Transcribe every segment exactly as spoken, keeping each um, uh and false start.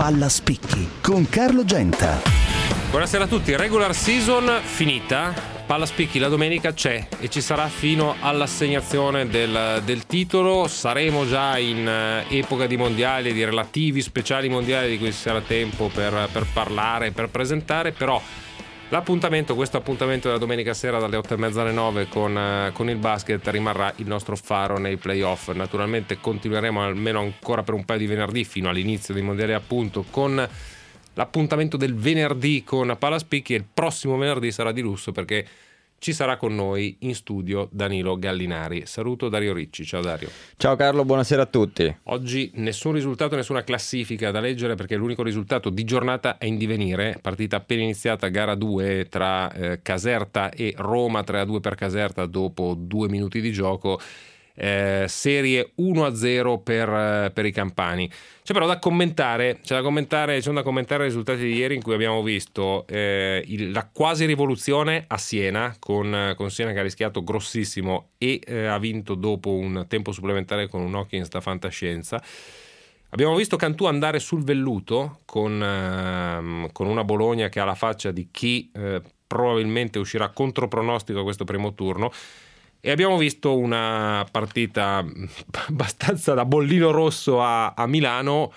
Palla Spicchi con Carlo Genta. Buonasera a tutti, regular season finita, Palla Spicchi la domenica c'è e ci sarà fino all'assegnazione del, del titolo. Saremo già in epoca di mondiali, di relativi speciali mondiali di cui ci sarà tempo per, per parlare, per presentare, però l'appuntamento, questo appuntamento della domenica sera dalle otto e mezza alle nove con, con il basket rimarrà il nostro faro nei playoff. Naturalmente continueremo almeno ancora per un paio di venerdì fino all'inizio dei mondiali, appunto, con l'appuntamento del venerdì con Palla Spicchi, e il prossimo venerdì sarà di lusso perché ci sarà con noi in studio Danilo Gallinari. Saluto Dario Ricci. Ciao Dario. Ciao Carlo, buonasera a tutti. Oggi nessun risultato, nessuna classifica da leggere perché l'unico risultato di giornata è in divenire. Partita appena iniziata, gara due tra eh, Caserta e Roma, tre a due per Caserta dopo due minuti di gioco. Eh, serie uno a zero per, eh, per i campani. C'è però da commentare, c'è da commentare, c'è da commentare i risultati di ieri, in cui abbiamo visto eh, il, la quasi rivoluzione a Siena, con, con Siena che ha rischiato grossissimo e eh, ha vinto dopo un tempo supplementare con un Hawkins da fantascienza. Abbiamo visto Cantù andare sul velluto con, eh, con una Bologna che ha la faccia di chi eh, probabilmente uscirà contro pronostico a questo primo turno. E abbiamo visto una partita abbastanza da bollino rosso a, a Milano,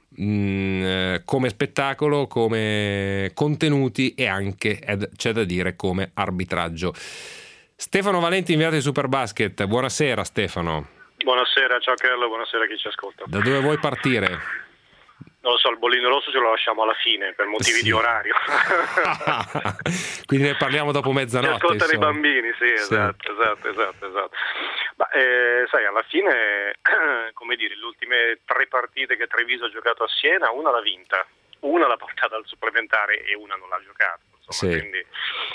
mh, come spettacolo, come contenuti e anche, ed, c'è da dire, come arbitraggio. Stefano Valenti, inviato di Superbasket. Buonasera Stefano. Buonasera, ciao Carlo, buonasera a chi ci ascolta. Da dove vuoi partire? Non lo so, il bollino rosso ce lo lasciamo alla fine per motivi sì. di orario. Quindi ne parliamo dopo mezzanotte. Ascoltano i insomma. bambini, sì, esatto, sì. esatto, esatto, esatto. Ma eh, sai, alla fine, come dire, le ultime tre partite che Treviso ha giocato a Siena, una l'ha vinta, una l'ha portata al supplementare e una non l'ha giocata. Insomma, sì. Quindi,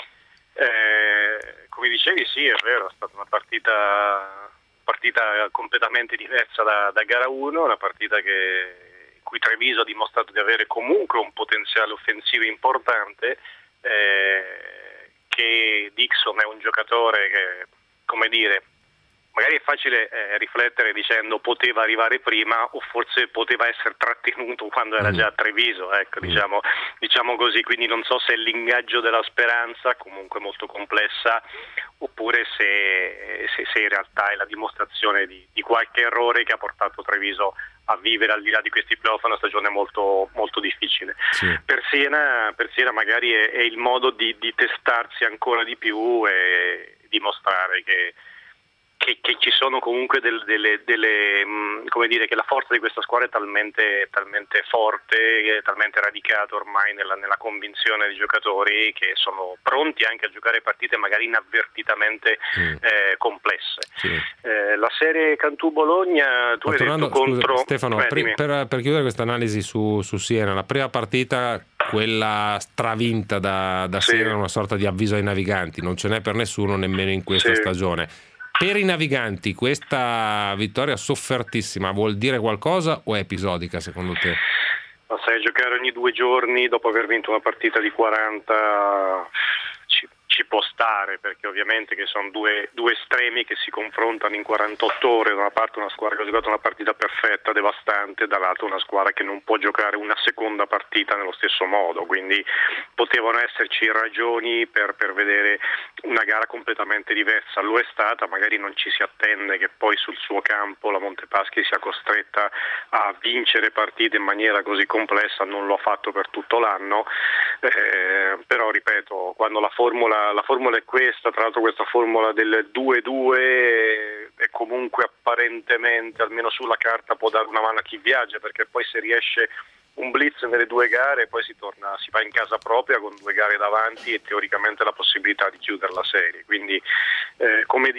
eh, come dicevi, sì, è vero, è stata una partita, partita completamente diversa da, da gara uno, una partita che cui Treviso ha dimostrato di avere comunque un potenziale offensivo importante, eh, che Dixon è un giocatore che, come dire, magari è facile eh, riflettere dicendo poteva arrivare prima o forse poteva essere trattenuto quando era già a Treviso, ecco, diciamo, diciamo così, quindi non so se è l'ingaggio della speranza, comunque molto complessa, oppure se, se, se in realtà è la dimostrazione di, di qualche errore che ha portato Treviso a vivere al di là di questi playoff una stagione molto, molto difficile. Sì. Per Siena, per Siena magari è, è il modo di, di testarsi ancora di più e dimostrare che Che, che ci sono comunque delle, delle, delle mh, come dire, che la forza di questa squadra è talmente, talmente forte, è talmente radicata ormai nella, nella convinzione dei giocatori che sono pronti anche a giocare partite magari inavvertitamente mm. eh, complesse. Sì. Eh, la serie Cantù-Bologna, tu hai detto contro... Scusa, Stefano, eh, per, per, per chiudere questa analisi su, su Siena, la prima partita, quella stravinta da, da sì. Siena, una sorta di avviso ai naviganti, non ce n'è per nessuno nemmeno in questa sì. stagione. Per i naviganti questa vittoria soffertissima vuol dire qualcosa o è episodica secondo te? Ma sai, giocare ogni due giorni dopo aver vinto una partita di quaranta ci, ci può stare, perché ovviamente che sono due, due estremi che si confrontano in quarantotto ore, da una parte una squadra che ha giocato una partita perfetta, devastante, dall'altra una squadra che non può giocare una seconda partita nello stesso modo, quindi potevano esserci ragioni per, per vedere una gara completamente diversa, lo è stata, magari non ci si attende che poi sul suo campo la Montepaschi sia costretta a vincere partite in maniera così complessa, non lo ha fatto per tutto l'anno, eh, però ripeto, quando la formula, la formula è questa, tra l'altro questa formula del due due è comunque apparentemente, almeno sulla carta, può dare una mano a chi viaggia, perché poi se riesce un blitz nelle due gare poi si torna, si va in casa propria con due gare davanti e teoricamente la possibilità di chiudere la serie, quindi eh, come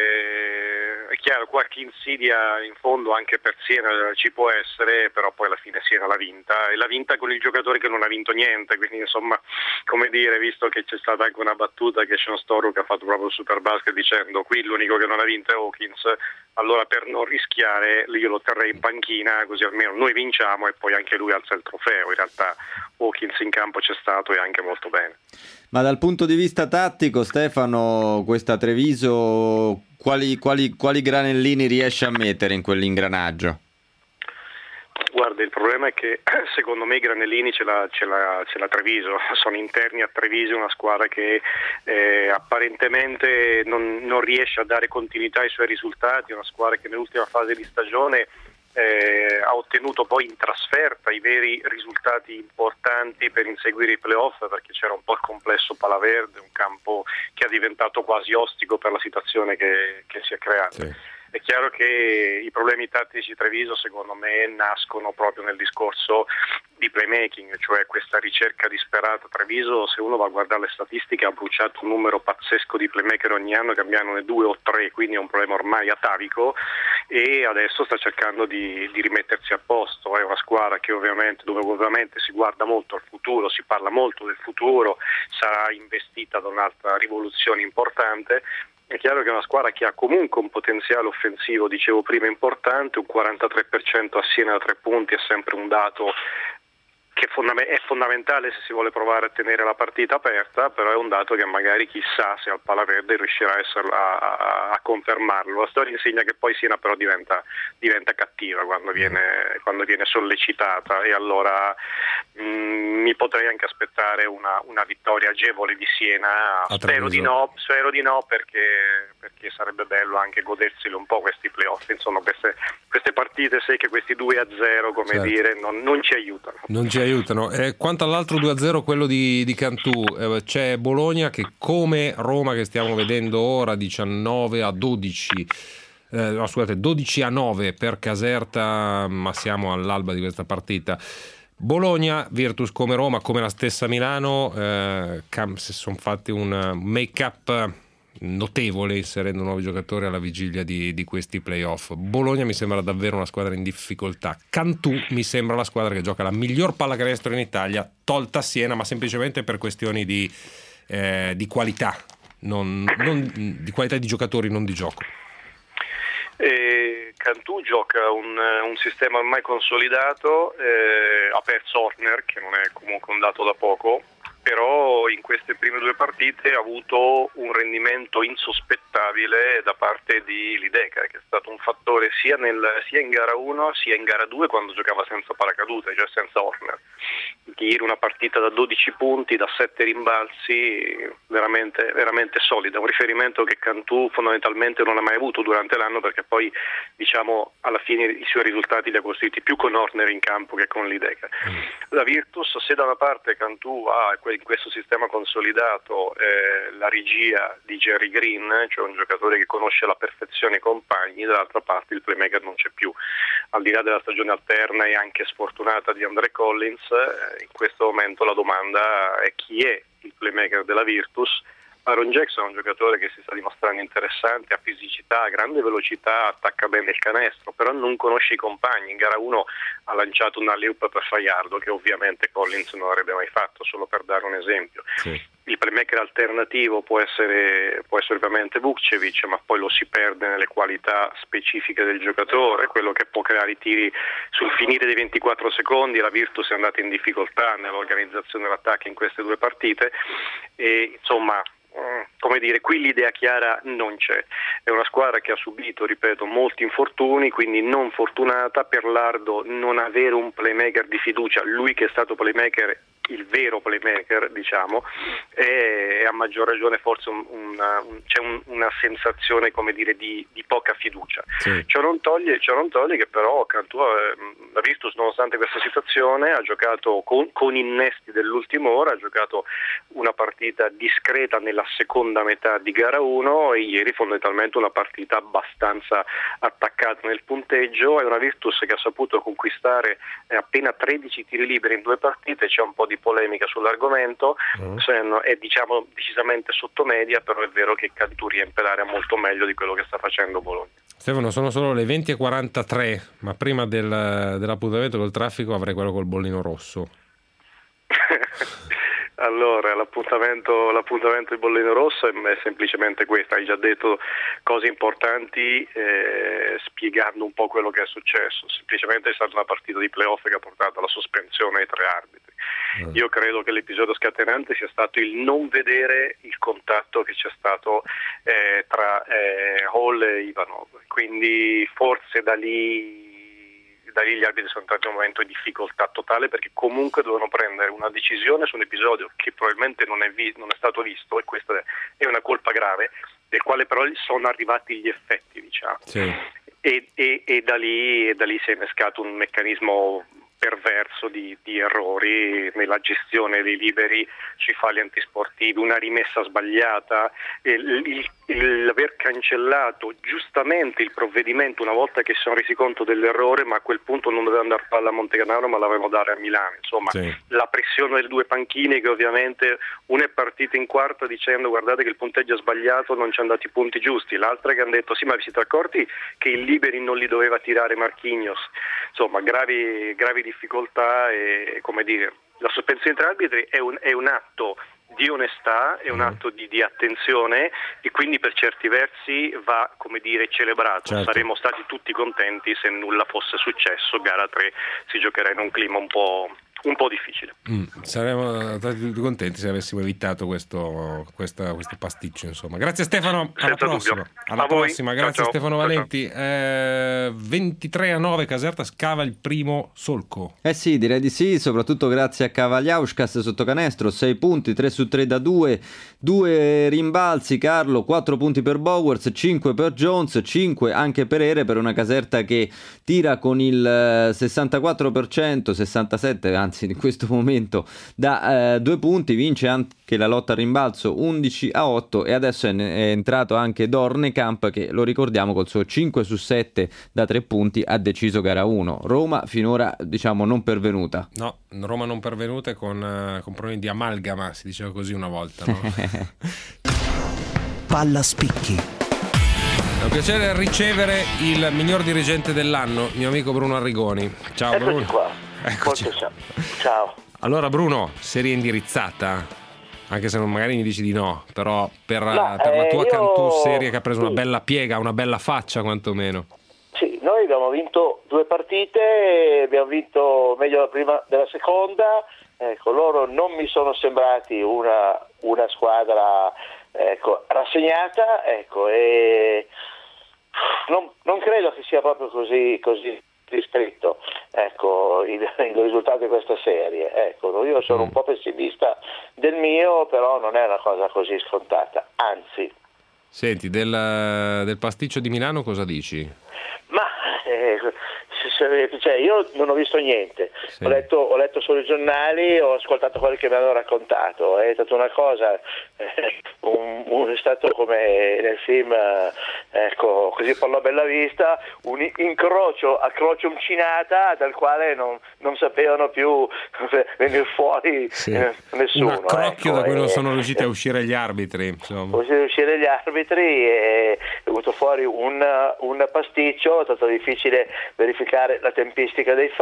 dire, è chiaro, qualche insidia in fondo anche per Siena ci può essere, però poi alla fine Siena l'ha vinta e l'ha vinta con il giocatore che non ha vinto niente, quindi insomma, come dire, visto che c'è stata anche una battuta che Sean Storrow che ha fatto proprio il Superbasket dicendo qui l'unico che non ha vinto è Hawkins, allora per non rischiare io lo terrei in panchina così almeno noi vinciamo e poi anche lui alza il trofeo. In realtà Hawkins in campo c'è stato e anche molto bene. Ma dal punto di vista tattico, Stefano, questa Treviso quali, quali, quali granellini riesce a mettere in quell'ingranaggio? Guarda, Guarda, il problema è che secondo me i Granellini ce l'ha, ce l'ha, ce l'ha Treviso, sono interni a Treviso, una squadra che eh, apparentemente non, non riesce a dare continuità ai suoi risultati, una squadra che nell'ultima fase di stagione eh, ha ottenuto poi in trasferta i veri risultati importanti per inseguire i playoff, perché c'era un po' il complesso Palaverde, un campo che è diventato quasi ostico per la situazione che, che si è creata. Sì. È chiaro che i problemi tattici di Treviso secondo me nascono proprio nel discorso di playmaking, cioè questa ricerca disperata. Treviso, se uno va a guardare le statistiche, ha bruciato un numero pazzesco di playmaker ogni anno, cambiano due o tre, quindi è un problema ormai atavico e adesso sta cercando di, di rimettersi a posto. È una squadra che ovviamente, dove ovviamente si guarda molto al futuro, si parla molto del futuro, sarà investita da un'altra rivoluzione importante. È chiaro che è una squadra che ha comunque un potenziale offensivo, dicevo prima, importante, un quarantatré per cento a Siena da tre punti è sempre un dato che è fondamentale se si vuole provare a tenere la partita aperta, però è un dato che magari chissà se al Palaverde riuscirà a, essere, a, a, a confermarlo. La storia insegna che poi Siena però diventa, diventa cattiva quando viene, quando viene sollecitata e allora mh, mi potrei anche aspettare una, una vittoria agevole di Siena. Spero di no, spero di no perché, perché sarebbe bello anche goderselo un po' questi playoff. Insomma, queste, queste partite, sai che questi due a zero, come certo. dire, non, non ci aiutano. Non ci aiutano. Eh, quanto all'altro due a zero, quello di, di Cantù, eh, c'è Bologna che, come Roma che stiamo vedendo ora, diciannove a dodici, eh, no, scusate, dodici a nove per Caserta, ma siamo all'alba di questa partita. Bologna, Virtus come Roma, come la stessa Milano, eh, si sono fatti un make-up notevole inserendo nuovi giocatori alla vigilia di, di questi playoff. Bologna mi sembra davvero una squadra in difficoltà. Cantù mi sembra la squadra che gioca la miglior pallacanestro in Italia, tolta Siena, ma semplicemente per questioni di, eh, di qualità, non, non, di qualità di giocatori, non di gioco. Eh, Cantù gioca un, un sistema ormai consolidato, eh, ha perso Horner, che non è comunque un dato da poco, però in queste prime due partite ha avuto un rendimento insospettabile da parte di Lideca, che è stato un fattore sia, nel, sia in gara uno sia in gara due quando giocava senza paracadute, cioè senza Horner. Ieri una partita da dodici punti, da sette rimbalzi, veramente, veramente solida, un riferimento che Cantù fondamentalmente non ha mai avuto durante l'anno, perché poi diciamo alla fine i suoi risultati li ha costruiti più con Horner in campo che con Lideca. La Virtus, se da una parte Cantù ha in questo sistema consolidato eh, la regia di Jerry Green, cioè un giocatore che conosce alla perfezione i compagni, dall'altra parte il playmaker non c'è più. Al di là della stagione alterna e anche sfortunata di Andre Collins, eh, in questo momento la domanda è chi è il playmaker della Virtus. Aaron Jackson è un giocatore che si sta dimostrando interessante, ha fisicità, ha grande velocità, attacca bene il canestro, però non conosce i compagni. In gara uno ha lanciato un alley-oop per Fajardo che ovviamente Collins non avrebbe mai fatto, solo per dare un esempio. Sì. Il playmaker alternativo può essere, può essere ovviamente Vukcevic, ma poi lo si perde nelle qualità specifiche del giocatore, quello che può creare i tiri sul finire dei ventiquattro secondi. La Virtus è andata in difficoltà nell'organizzazione dell'attacco in queste due partite e insomma, come dire, qui l'idea chiara non c'è. È una squadra che ha subito, ripeto, molti infortuni, quindi non fortunata. Per Lardo non avere un playmaker di fiducia, lui che è stato playmaker, il vero playmaker, diciamo, e a maggior ragione forse un, una, un, c'è un, una sensazione, come dire, di, di poca fiducia. Sì. Ciò non toglie, ciò non toglie che però Cantù, eh, la Virtus, nonostante questa situazione, ha giocato con, con innesti dell'ultima ora, ha giocato una partita discreta nella seconda metà di gara uno e ieri fondamentalmente una partita abbastanza attaccata nel punteggio. È una Virtus che ha saputo conquistare appena tredici tiri liberi in due partite. C'è un po' di polemica sull'argomento, mm. è diciamo decisamente sotto media, però è vero che Cantù riempie l'area molto meglio di quello che sta facendo Bologna. Stefano, sono solo le venti e quarantatré, ma prima del, dell'appuntamento col traffico avrei quello col bollino rosso. Allora, l'appuntamento, l'appuntamento di Bollino Rosso è semplicemente questo. Hai già detto cose importanti eh, spiegando un po' quello che è successo. Semplicemente è stata una partita di playoff che ha portato alla sospensione ai tre arbitri. Mm. Io credo che l'episodio scatenante sia stato il non vedere il contatto che c'è stato eh, tra eh, Hall e Ivanov. Quindi forse da lì da lì gli arbitri sono entrati in un momento di difficoltà totale, perché comunque dovevano prendere una decisione su un episodio che probabilmente non è, vi- non è stato visto, e questa è una colpa grave, del quale però sono arrivati gli effetti, diciamo. Sì. E, e, e, da lì, e da lì si è innescato un meccanismo perverso di, di errori nella gestione dei liberi, sui falli antisportivi, una rimessa sbagliata, il, il, il, l'aver cancellato giustamente il provvedimento una volta che si sono resi conto dell'errore, ma a quel punto non doveva andare palla a Monteganaro ma l'avevano dare a Milano, insomma. Sì. La pressione delle due panchine, che ovviamente una è partita in quarta dicendo guardate che il punteggio è sbagliato, non ci hanno dato i punti giusti, l'altra che hanno detto sì ma vi siete accorti che il liberi non li doveva tirare Marquinhos, insomma gravi, gravi difficoltà. E come dire, la sospensione tra arbitri è un, è un atto di onestà, è un atto di, di attenzione, e quindi per certi versi va, come dire, celebrato. Certo. Saremmo stati tutti contenti se nulla fosse successo, gara tre si giocherà in un clima un po' un po' difficile. Mm, saremmo stati tutti contenti se avessimo evitato questo, questa, questo pasticcio, insomma. Grazie Stefano, alla Senza prossima. Dubbio. Alla a prossima, voi. grazie ciao, Stefano ciao. Valenti. Eh, ventitré a nove Caserta scava il primo solco. Eh sì, direi di sì, soprattutto grazie a Cavaliauskas sotto canestro, sei punti, tre su tre da due, due rimbalzi Carlo, quattro punti per Bowers, cinque per Jones, cinque anche per Ere, per una Caserta che tira con il sessantaquattro per cento, sessantasette anzi in questo momento da eh, due punti, vince anche la lotta al rimbalzo undici a otto, e adesso è, è entrato anche Dornekamp che, lo ricordiamo, col suo cinque su sette da tre punti ha deciso gara uno. Roma finora diciamo non pervenuta. No, Roma non pervenuta e con, uh, con problemi di amalgama, si diceva così una volta, no? Palla spicchi. È un piacere ricevere il miglior dirigente dell'anno, mio amico Bruno Arrigoni. Ciao. Eccoci Bruno. qua. Eccoci. Ciao. Ciao. Allora Bruno, serie indirizzata, anche se non magari mi dici di no, però per, no, per la eh, tua io... Cantù, serie che ha preso sì. una bella piega, una bella faccia quantomeno. Sì, noi abbiamo vinto due partite, abbiamo vinto meglio la prima della seconda, ecco, loro non mi sono sembrati una, una squadra ecco, rassegnata, ecco, e non, non credo che sia proprio così, così scritto ecco, il, il risultato di questa serie. Ecco, io sono mm. un po' pessimista del mio, però non è una cosa così scontata, anzi. Senti, del, del pasticcio di Milano cosa dici? Ma eh, cioè, io non ho visto niente, sì. ho, letto, ho letto solo i giornali, ho ascoltato quelli che mi hanno raccontato, è stata una cosa, eh, un, un, è stato come nel film, eh, ecco, così per la bella vista, un incrocio a croce uncinata dal quale non, non sapevano più venire fuori sì. eh, nessuno. Un accrocchio ecco, da cui non eh, sono riusciti a uscire gli arbitri. Insomma. Sono riusciti a uscire gli arbitri e è venuto fuori un, un pasticcio, è stato difficile verificare la tempistica dei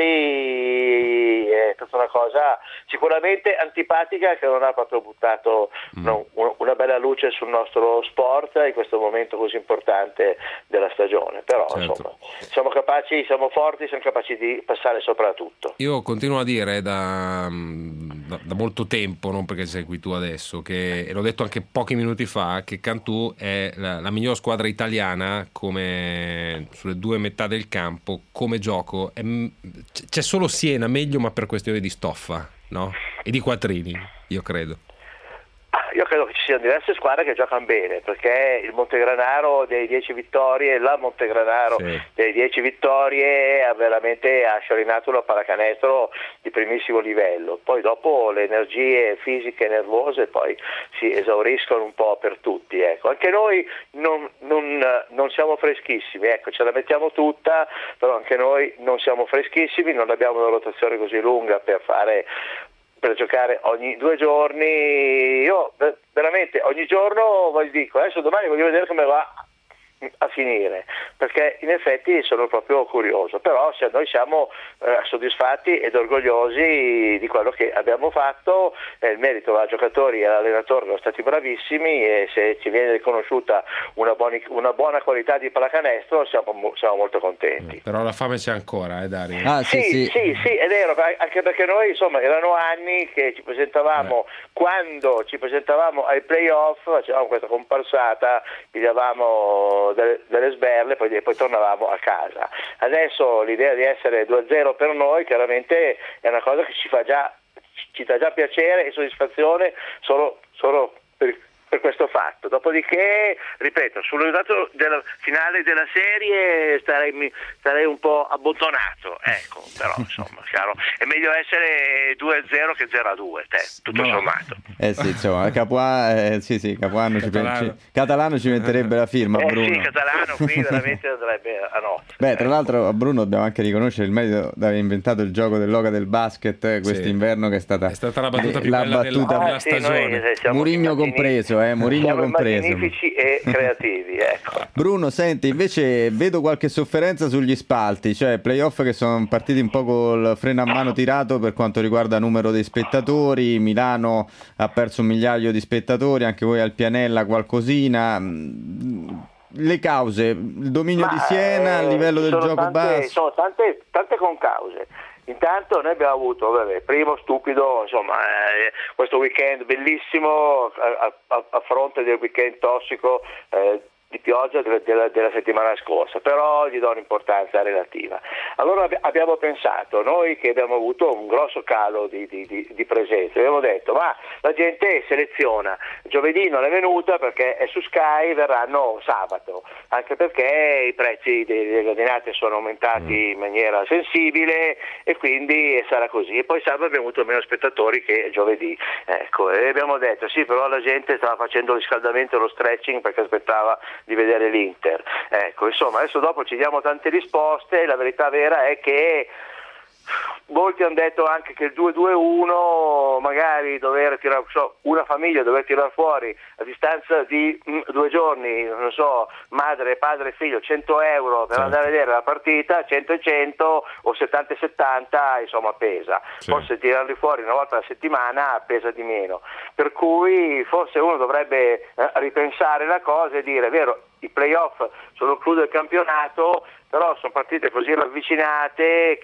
falli, è stata una cosa sicuramente antipatica che non ha proprio buttato mm. no, una bella luce sul nostro sport in questo momento così importante della stagione, però certo. insomma siamo capaci, siamo forti, siamo capaci di passare sopra tutto. Io continuo a dire da, da, da molto tempo, non perché sei qui tu adesso, che, e l'ho detto anche pochi minuti fa, che Cantù è la, la miglior squadra italiana come sulle due metà del campo, come gioco è, c'è solo Siena meglio, ma per questione di stoffa, no? E di quattrini, io credo. Io credo che ci siano diverse squadre che giocano bene, perché il Montegranaro dei dieci vittorie, la Montegranaro sì. dei dieci vittorie ha veramente ha sciorinato una pallacanestro di primissimo livello. Poi dopo le energie fisiche e nervose poi si esauriscono un po' per tutti. Ecco. Anche noi non, non, non siamo freschissimi, ecco, ce la mettiamo tutta, però anche noi non siamo freschissimi, non abbiamo una rotazione così lunga per fare per giocare ogni due giorni. Io veramente ogni giorno vi dico, adesso domani voglio vedere come va a finire, perché in effetti sono proprio curioso, però se noi siamo eh, soddisfatti ed orgogliosi di quello che abbiamo fatto, eh, il merito va a giocatori e all'allenatore, sono stati bravissimi, e se ci viene riconosciuta una, buoni, una buona qualità di pallacanestro siamo, siamo molto contenti. Però la fame c'è ancora, eh Dario? Ah, sì, sì, sì. sì, sì, è vero, anche perché noi insomma erano anni che ci presentavamo, eh. quando ci presentavamo ai playoff, facevamo questa comparsata, pigliavamo facevamo delle, delle sberle, poi, poi tornavamo a casa. Adesso l'idea di essere due a zero per noi chiaramente è una cosa che ci fa già, ci dà già piacere e soddisfazione solo, solo per, per questo fatto. Dopodiché, ripeto, sul risultato della finale della serie starei, starei un po' abbottonato, ecco, però insomma, chiaro, è meglio essere due a zero che zero a due, te, tutto no. sommato. Eh sì, insomma, Capuà, eh, sì, sì, Capuano Catalano. Ci, ci, Catalano ci metterebbe la firma, eh, Bruno. Sì, Catalano qui veramente andrebbe a notte. Beh, tra l'altro a Bruno dobbiamo anche riconoscere il merito di aver inventato il gioco dell'oca del basket eh, quest'inverno, sì. che è stata, è stata la battuta più la bella battuta della, della ah, sì, stagione. Mourinho compreso, eh, Mourinho compreso. Magnifici e creativi, ecco. Bruno, senti, invece vedo qualche sofferenza sugli spalti, cioè playoff che sono partiti un po' col freno a mano tirato per quanto riguarda numero dei spettatori. Milano ha perso un migliaio di spettatori, anche voi al Pianella qualcosina. Le cause, il dominio Ma, di Siena, eh, il livello del sono gioco tante, basso. Sono tante, tante concause. Intanto noi abbiamo avuto, vabbè, primo stupido, insomma, eh, questo weekend bellissimo a, a, a fronte del weekend tossico eh, di pioggia della, della, della settimana scorsa, però gli do un'importanza relativa. Allora ab- abbiamo pensato, noi che abbiamo avuto un grosso calo di, di, di, di presenze, abbiamo detto ma la gente seleziona, giovedì non è venuta perché è su Sky, verranno sabato, anche perché i prezzi delle gradinate sono aumentati in maniera sensibile e quindi sarà così. E poi sabato abbiamo avuto meno spettatori che giovedì, ecco, e abbiamo detto sì, però la gente stava facendo il riscaldamento e lo stretching perché aspettava di vedere l'Inter, ecco, insomma adesso dopo ci diamo tante risposte, la verità vera è che molti hanno detto anche che il due due uno magari dover tirare, so, una famiglia dover tirare fuori a distanza di mh, due giorni, non so, madre, padre e figlio, cento euro per sì. andare a vedere la partita, cento e cento o settanta e settanta, insomma pesa, sì. forse tirarli fuori una volta alla settimana pesa di meno, per cui forse uno dovrebbe eh, ripensare la cosa e dire, è vero, i playoff sono il clou del campionato, però sono partite così ravvicinate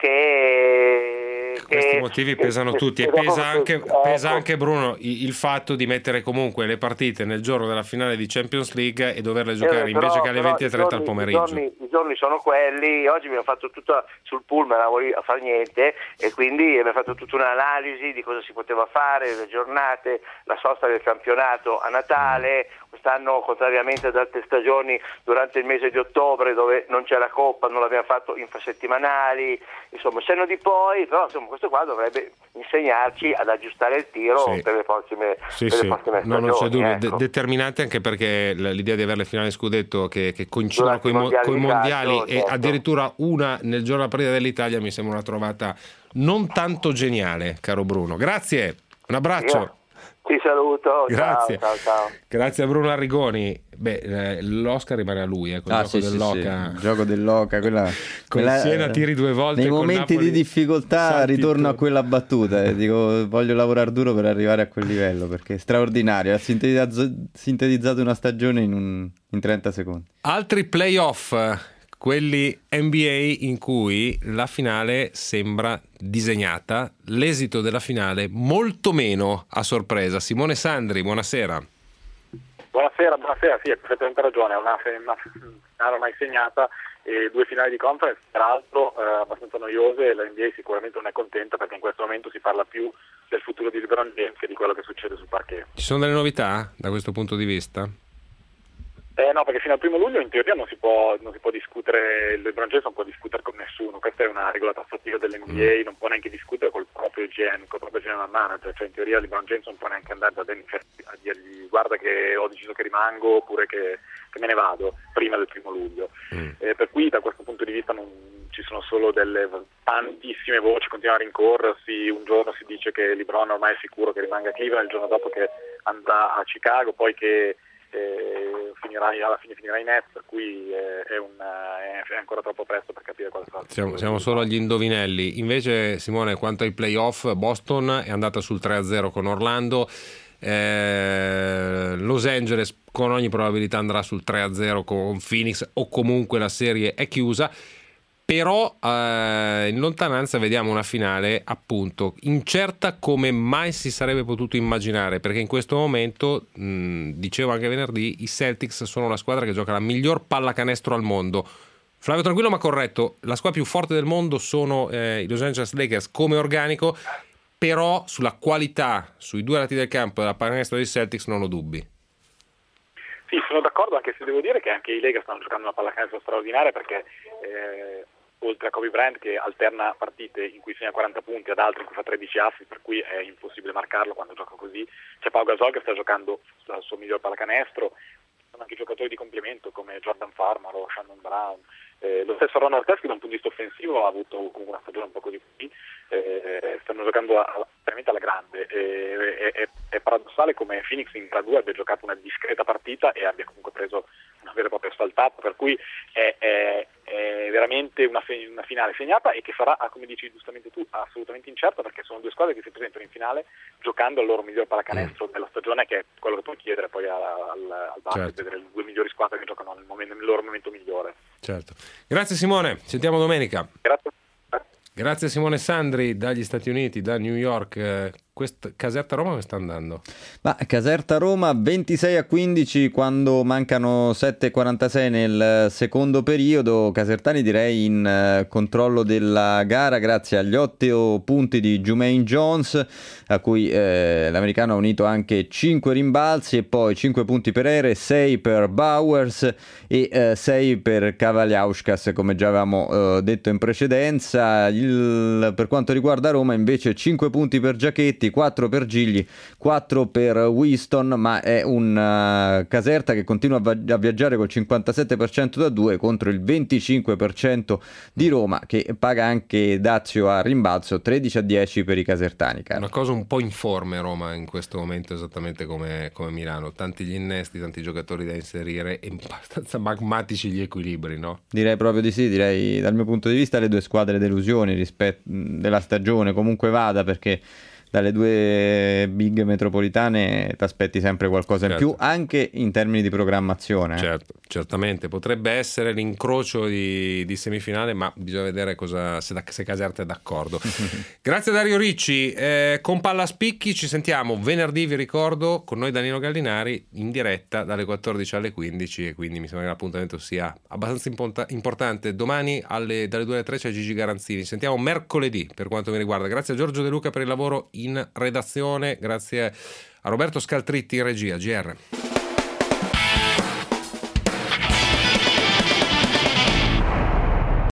che... Per questi che, motivi pesano che, tutti e pesa anche, ecco. pesa anche Bruno il, il fatto di mettere comunque le partite nel giorno della finale di Champions League e doverle giocare eh, invece però, che alle venti e trenta al pomeriggio. I giorni, I giorni sono quelli, oggi abbiamo fatto tutta sul pullman a fare niente e quindi abbiamo fatto tutta un'analisi di cosa si poteva fare, le giornate, la sosta del campionato a Natale, quest'anno contrariamente ad altre stagioni durante il mese di ottobre dove non c'è la Coppa, non l'abbiamo fatto infrasettimanali, insomma senno di poi, però insomma questo qua dovrebbe insegnarci ad aggiustare il tiro sì. per le prossime, sì, per sì. le prossime stagioni. No, non c'è dubbio, ecco. De- determinante anche perché l'idea di avere le finali scudetto che, che coincidono con i mondiali, mondiali calcio, e certo. addirittura una nel giorno della partita dell'Italia mi sembra una trovata non tanto geniale, caro Bruno. Grazie, un abbraccio. Io. Ti saluto, grazie. Ciao, ciao, ciao. Grazie a Bruno Arrigoni. Beh, eh, l'Oscar rimane a lui, eh, con ah, il gioco sì, dell'Oca. Sì, sì. Il gioco dell'Oca, quella, con quella, Siena tiri due volte. Nei momenti Napoli, di difficoltà ritorno a quella battuta e dico voglio lavorare duro per arrivare a quel livello perché è straordinario. Ha sintetizzato, sintetizzato una stagione in, un, in trenta secondi. Altri playoff, quelli N B A in cui la finale sembra disegnata, l'esito della finale molto meno a sorpresa. Simone Sandri, buonasera. Buonasera, buonasera, sì, hai perfettamente ragione, è una finale mai segnata e due finali di conference, peraltro eh, abbastanza noiose e la N B A sicuramente non è contenta perché in questo momento si parla più del futuro di LeBron James che di quello che succede sul parquet. Ci sono delle novità da questo punto di vista? Eh no, perché fino al primo luglio in teoria non si può, non si può discutere, il LeBron James non può discutere con nessuno, questa è una regola tassativa dell'N B A, mm. non può neanche discutere col proprio G M, col proprio general manager, cioè in teoria LeBron James non può neanche andare da Denver a dirgli guarda che ho deciso che rimango oppure che, che me ne vado prima del primo luglio. Mm. Eh, per cui da questo punto di vista non ci sono solo delle tantissime voci, continuano a rincorrersi, un giorno si dice che LeBron ormai è sicuro che rimanga a Cleveland, il giorno dopo che andrà a Chicago, poi che Eh, finirà, alla fine finirà in Nets, per cui è, è, una, è ancora troppo presto per capire cosa sarà. Siamo, siamo solo agli indovinelli. Invece Simone, quanto ai playoff, Boston è andata sul tre a zero con Orlando, eh, Los Angeles con ogni probabilità andrà sul tre a zero con Phoenix o comunque la serie è chiusa. Però eh, in lontananza vediamo una finale appunto incerta come mai si sarebbe potuto immaginare, perché in questo momento, mh, dicevo anche venerdì, i Celtics sono la squadra che gioca la miglior pallacanestro al mondo. Flavio Tranquillo ma corretto, la squadra più forte del mondo sono eh, i Los Angeles Lakers come organico, però sulla qualità, sui due lati del campo della pallacanestro dei Celtics non ho dubbi. Sì, sono d'accordo, anche se devo dire che anche i Lakers stanno giocando una pallacanestro straordinaria, perché eh, oltre a Kobe Bryant che alterna partite in cui segna quaranta punti ad altre in cui fa tredici assist, per cui è impossibile marcarlo quando gioca così, c'è Pau Gasol che sta giocando al suo miglior pallacanestro, sono anche giocatori di complemento come Jordan Farmer o Shannon Brown, eh, lo stesso Ron Artest che da un punto di vista offensivo ha avuto comunque una stagione un po' così, eh, stanno giocando a, a, veramente alla grande, eh, è, è, è paradossale come Phoenix in tre due abbia giocato una discreta partita e abbia comunque preso una vera e propria sfaltata, per cui è, è, è veramente una, una finale segnata e che sarà, come dici giustamente tu, assolutamente incerta, perché sono due squadre che si presentano in finale giocando al loro miglior pallacanestro mm. della stagione, che è quello che puoi chiedere poi al, al, al basket, certo. Vedere le due migliori squadre che giocano nel, momento, nel loro momento migliore. Certo. Grazie Simone, sentiamo domenica. Grazie. Grazie Simone Sandri dagli Stati Uniti, da New York. Quest- Caserta Roma come sta andando? Ma Caserta Roma ventisei a quindici quando mancano sette e quarantasei nel secondo periodo. Casertani direi in uh, controllo della gara grazie agli otto punti di Jumaine Jones, a cui eh, l'americano ha unito anche cinque rimbalzi, e poi cinque punti per Ere, sei per Bowers e eh, sei per Kavaliauskas, come già avevamo eh, detto in precedenza. Il, per quanto riguarda Roma invece cinque punti per Giachetti, quattro per Gigli, quattro per Winston, ma è un uh, Caserta che continua a, va- a viaggiare col cinquantasette per cento da due contro il venticinque per cento di Roma, che paga anche dazio a rimbalzo, tredici a dieci per i casertani. Caro. Una cosa un po' informe Roma in questo momento, esattamente come, come Milano, tanti gli innesti, tanti giocatori da inserire e abbastanza magmatici gli equilibri, no? Direi proprio di sì, direi dal mio punto di vista le due squadre delusioni rispetto della stagione, comunque vada, perché dalle due big metropolitane ti aspetti sempre qualcosa in certo. più, anche in termini di programmazione. Eh. Certo, certamente potrebbe essere l'incrocio di, di semifinale, ma bisogna vedere cosa, se, da, se Caserta è d'accordo. Grazie Dario Ricci. Eh, con Palla Spicchi ci sentiamo venerdì, vi ricordo, con noi Danilo Gallinari in diretta dalle quattordici alle quindici, e quindi mi sembra che l'appuntamento sia abbastanza imponta- importante. Domani alle, dalle due alle tre c'è Gigi Garanzini. Sentiamo mercoledì per quanto mi riguarda. Grazie a Giorgio De Luca per il lavoro in redazione, grazie a Roberto Scaltritti in regia. G R